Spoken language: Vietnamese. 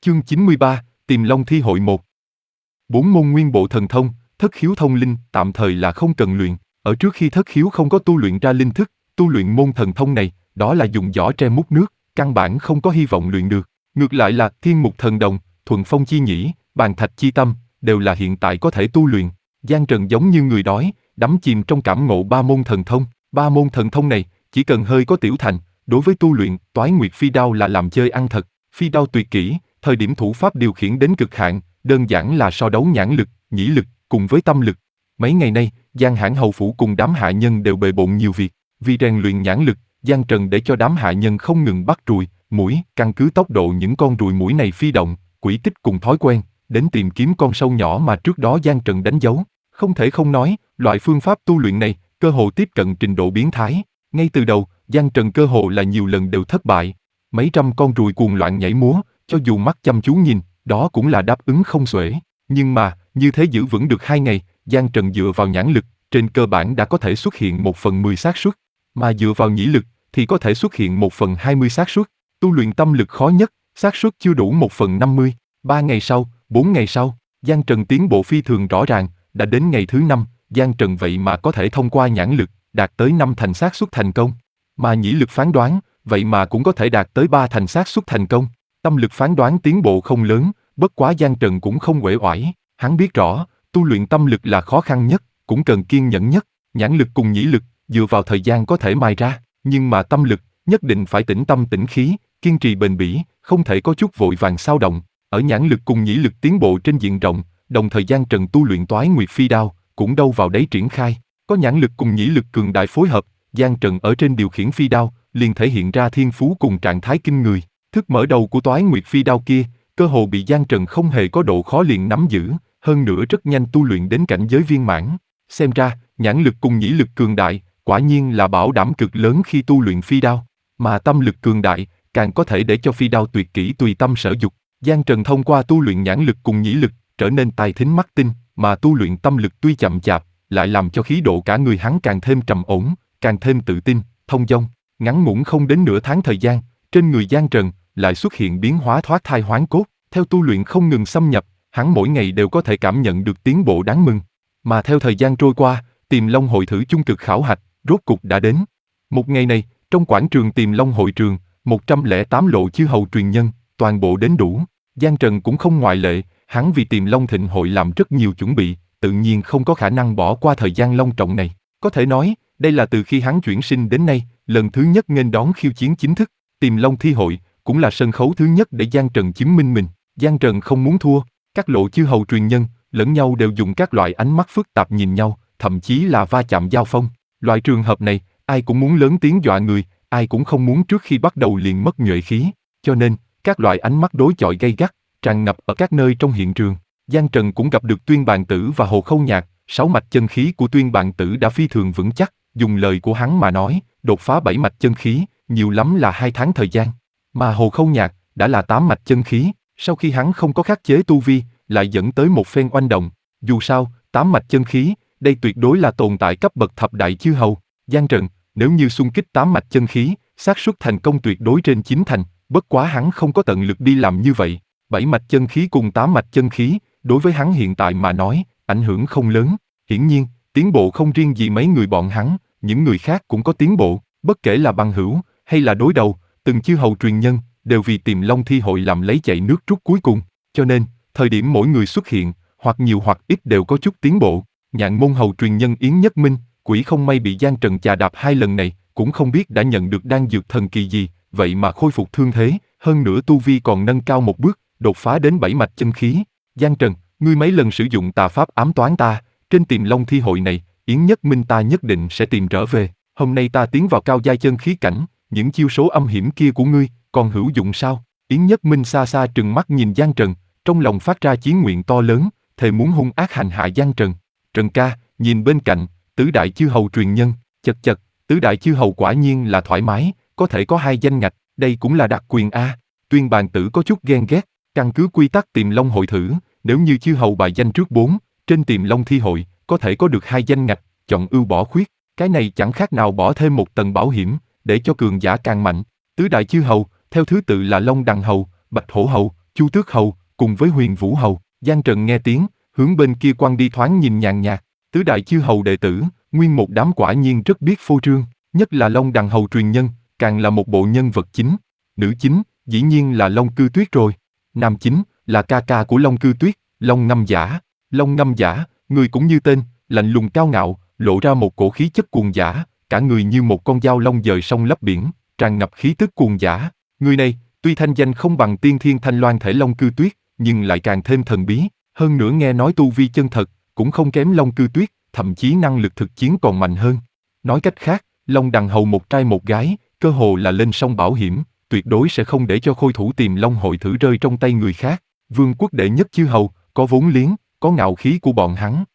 Chương 93, Tìm Long Thi Hội 1. 4 môn nguyên bộ thần thông, thất khiếu thông linh, tạm thời là không cần luyện. Ở trước khi thất khiếu không có tu luyện ra linh thức, tu luyện môn thần thông này, đó là dùng giỏ tre múc nước, căn bản không có hy vọng luyện được. Ngược lại là Thiên Mục Thần Đồng, Thuận Phong Chi Nhĩ, Bàn Thạch Chi Tâm, đều là hiện tại có thể tu luyện. Giang Trần giống như người đói, đắm chìm trong cảm ngộ 3 môn thần thông. 3 môn thần thông này, chỉ cần hơi có tiểu thành, đối với tu luyện Toái Nguyệt Phi Đao là làm chơi ăn thật. Phi đao tuyệt kỹ, thời điểm thủ pháp điều khiển đến cực hạn, đơn giản là so đấu nhãn lực, nhĩ lực, cùng với tâm lực. Mấy ngày nay, Giang Hãn hầu phủ cùng đám hạ nhân đều bề bộn nhiều việc. Vì rèn luyện nhãn lực, Giang Trần để cho đám hạ nhân không ngừng bắt ruồi, muỗi, căn cứ tốc độ những con ruồi muỗi này phi động, quỹ tích cùng thói quen, đến tìm kiếm con sâu nhỏ mà trước đó Giang Trần đánh dấu. Không thể không nói, loại phương pháp tu luyện này, cơ hồ tiếp cận trình độ biến thái. Ngay từ đầu, Giang Trần cơ hồ là nhiều lần đều thất bại. Mấy trăm con ruồi cuồng loạn nhảy múa, cho dù mắt chăm chú nhìn, đó cũng là đáp ứng không xuể. Nhưng mà, như thế giữ vững được 2 ngày, Giang Trần dựa vào nhãn lực, trên cơ bản đã có thể xuất hiện 1/10 xác suất, mà dựa vào nhĩ lực, thì có thể xuất hiện 1/20 xác suất. Tu luyện tâm lực khó nhất, xác suất chưa đủ 1/50. 3 ngày sau, 4 ngày sau, Giang Trần tiến bộ phi thường rõ ràng, đã đến ngày thứ 5, Giang Trần vậy mà có thể thông qua nhãn lực, đạt tới 5 thành xác suất thành công. Mà nhĩ lực phán đoán, vậy mà cũng có thể đạt tới 3 thành xác suất thành công. Tâm lực phán đoán tiến bộ không lớn, bất quá Giang Trần cũng không uể oải, hắn biết rõ, tu luyện tâm lực là khó khăn nhất, cũng cần kiên nhẫn nhất. Nhãn lực cùng nhĩ lực, dựa vào thời gian có thể mài ra, nhưng mà tâm lực, nhất định phải tĩnh tâm tĩnh khí, kiên trì bền bỉ, không thể có chút vội vàng xao động. Ở nhãn lực cùng nhĩ lực tiến bộ trên diện rộng, đồng thời Giang Trần tu luyện Toái Nguyệt Phi Đao, cũng đâu vào đấy triển khai. Có nhãn lực cùng nhĩ lực cường đại phối hợp, Giang Trần ở trên điều khiển phi đao, liền thể hiện ra thiên phú cùng trạng thái kinh người. Thức mở đầu của Toái Nguyệt Phi Đao kia, cơ hồ bị Giang Trần không hề có độ khó liền nắm giữ, hơn nữa rất nhanh tu luyện đến cảnh giới viên mãn. Xem ra, nhãn lực cùng nhĩ lực cường đại, quả nhiên là bảo đảm cực lớn khi tu luyện phi đao. Mà tâm lực cường đại, càng có thể để cho phi đao tuyệt kỹ tùy tâm sở dục. Giang Trần thông qua tu luyện nhãn lực cùng nhĩ lực, trở nên tài thính mắt tinh, mà tu luyện tâm lực tuy chậm chạp, lại làm cho khí độ cả người hắn càng thêm trầm ổn, càng thêm tự tin, thông dong. Ngắn ngủn không đến nửa tháng thời gian, trên người Giang Trần lại xuất hiện biến hóa thoát thai hoán cốt. Theo tu luyện không ngừng xâm nhập, hắn mỗi ngày đều có thể cảm nhận được tiến bộ đáng mừng. Mà theo thời gian trôi qua, Tiềm Long hội thử chung cực khảo hạch rốt cục đã đến. Một ngày này, trong quảng trường Tiềm Long hội trường, 108 lộ chư hầu truyền nhân, toàn bộ đến đủ. Giang Trần cũng không ngoại lệ, hắn vì Tiềm Long thịnh hội làm rất nhiều chuẩn bị, tự nhiên không có khả năng bỏ qua thời gian long trọng này. Có thể nói, đây là từ khi hắn chuyển sinh đến nay, lần thứ nhất nghênh đón khiêu chiến chính thức. Tiềm Long thi hội, cũng là sân khấu thứ nhất để Giang Trần chứng minh mình. Giang Trần không muốn thua, các lộ chư hầu truyền nhân, lẫn nhau đều dùng các loại ánh mắt phức tạp nhìn nhau, thậm chí là va chạm giao phong. Loại trường hợp này, ai cũng muốn lớn tiếng dọa người, ai cũng không muốn trước khi bắt đầu liền mất nhuệ khí. Cho nên, các loại ánh mắt đối chọi gay gắt, tràn ngập ở các nơi trong hiện trường. Giang Trần cũng gặp được Tuyên Bàn Tử và Hồ Khâu Nhạc, 6 mạch chân khí của Tuyên Bàn Tử đã phi thường vững chắc, dùng lời của hắn mà nói, đột phá 7 mạch chân khí, nhiều lắm là 2 tháng thời gian. Mà Hồ Khâu Nhạc, đã là 8 mạch chân khí, sau khi hắn không có khắc chế tu vi, lại dẫn tới một phen oanh động. Dù sao, 8 mạch chân khí, đây tuyệt đối là tồn tại cấp bậc thập đại chư hầu. Giang Trần, nếu như xung kích 8 mạch chân khí, xác suất thành công tuyệt đối trên 9 thành, bất quá hắn không có tận lực đi làm như vậy. 7 mạch chân khí cùng 8 mạch chân khí, đối với hắn hiện tại mà nói, ảnh hưởng không lớn. Hiển nhiên, tiến bộ không riêng gì mấy người bọn hắn, những người khác cũng có tiến bộ, bất kể là bằng hữu, hay là đối đầu, từng chư hầu truyền nhân, đều vì Tiềm Long thi hội làm lấy chạy nước rút cuối cùng. Cho nên, thời điểm mỗi người xuất hiện, hoặc nhiều hoặc ít đều có chút tiến bộ. Nhạn môn hầu truyền nhân Yến Nhất Minh, quỷ không may bị Giang Trần chà đạp 2 lần này, cũng không biết đã nhận được đan dược thần kỳ gì, vậy mà khôi phục thương thế, hơn nữa tu vi còn nâng cao một bước, đột phá đến 7 mạch chân khí. Giang Trần, ngươi mấy lần sử dụng tà pháp ám toán ta, trên Tiềm Long thi hội này, Yến Nhất Minh ta nhất định sẽ tìm trở về. Hôm nay ta tiến vào cao giai chân khí cảnh, những chiêu số âm hiểm kia của ngươi, còn hữu dụng sao? Yến Nhất Minh xa xa trừng mắt nhìn Giang Trần, trong lòng phát ra chí nguyện to lớn, thề muốn hung ác hành hạ Giang Trần. Trần ca, nhìn bên cạnh, tứ đại chư hầu truyền nhân, chật chật, tứ đại chư hầu quả nhiên là thoải mái, có thể có 2 danh ngạch, đây cũng là đặc quyền a. Tuyên Bàn Tử có chút ghen ghét, căn cứ quy tắc Tiềm Long hội thử, nếu như chư hầu bài danh trước 4, trên Tiềm Long thi hội, có thể có được 2 danh ngạch, chọn ưu bỏ khuyết, cái này chẳng khác nào bỏ thêm một tầng bảo hiểm, để cho cường giả càng mạnh. Tứ đại chư hầu, theo thứ tự là Long Đằng hầu, Bạch Hổ hầu, Chu Tước Hầu, cùng với Huyền Vũ Hầu. Giang Trần nghe tiếng, hướng bên kia quăng đi thoáng nhìn nhàn nhạt, tứ đại chư hầu đệ tử, nguyên một đám quả nhiên rất biết phô trương, nhất là Long Đằng hầu truyền nhân, càng là một bộ nhân vật chính. Nữ chính, dĩ nhiên là Long Cư Tuyết rồi. Nam chính, là ca ca của Long Cư Tuyết, Long Ngâm Giả. Long Ngâm Giả, người cũng như tên, lạnh lùng cao ngạo, lộ ra một cổ khí chất cuồng dã, cả người như một con dao long dời sông lấp biển, tràn ngập khí tức cuồng dã. Người này, tuy thanh danh không bằng tiên thiên thanh loan thể Long Cư Tuyết, nhưng lại càng thêm thần bí, hơn nữa nghe nói tu vi chân thật, cũng không kém Long Cư Tuyết, thậm chí năng lực thực chiến còn mạnh hơn. Nói cách khác, Long Đằng hầu một trai một gái, cơ hồ là lên sông bảo hiểm, tuyệt đối sẽ không để cho khôi thủ Tiềm Long hội thử rơi trong tay người khác. Vương quốc đệ nhất chư hầu, có vốn liếng, có ngạo khí của bọn hắn.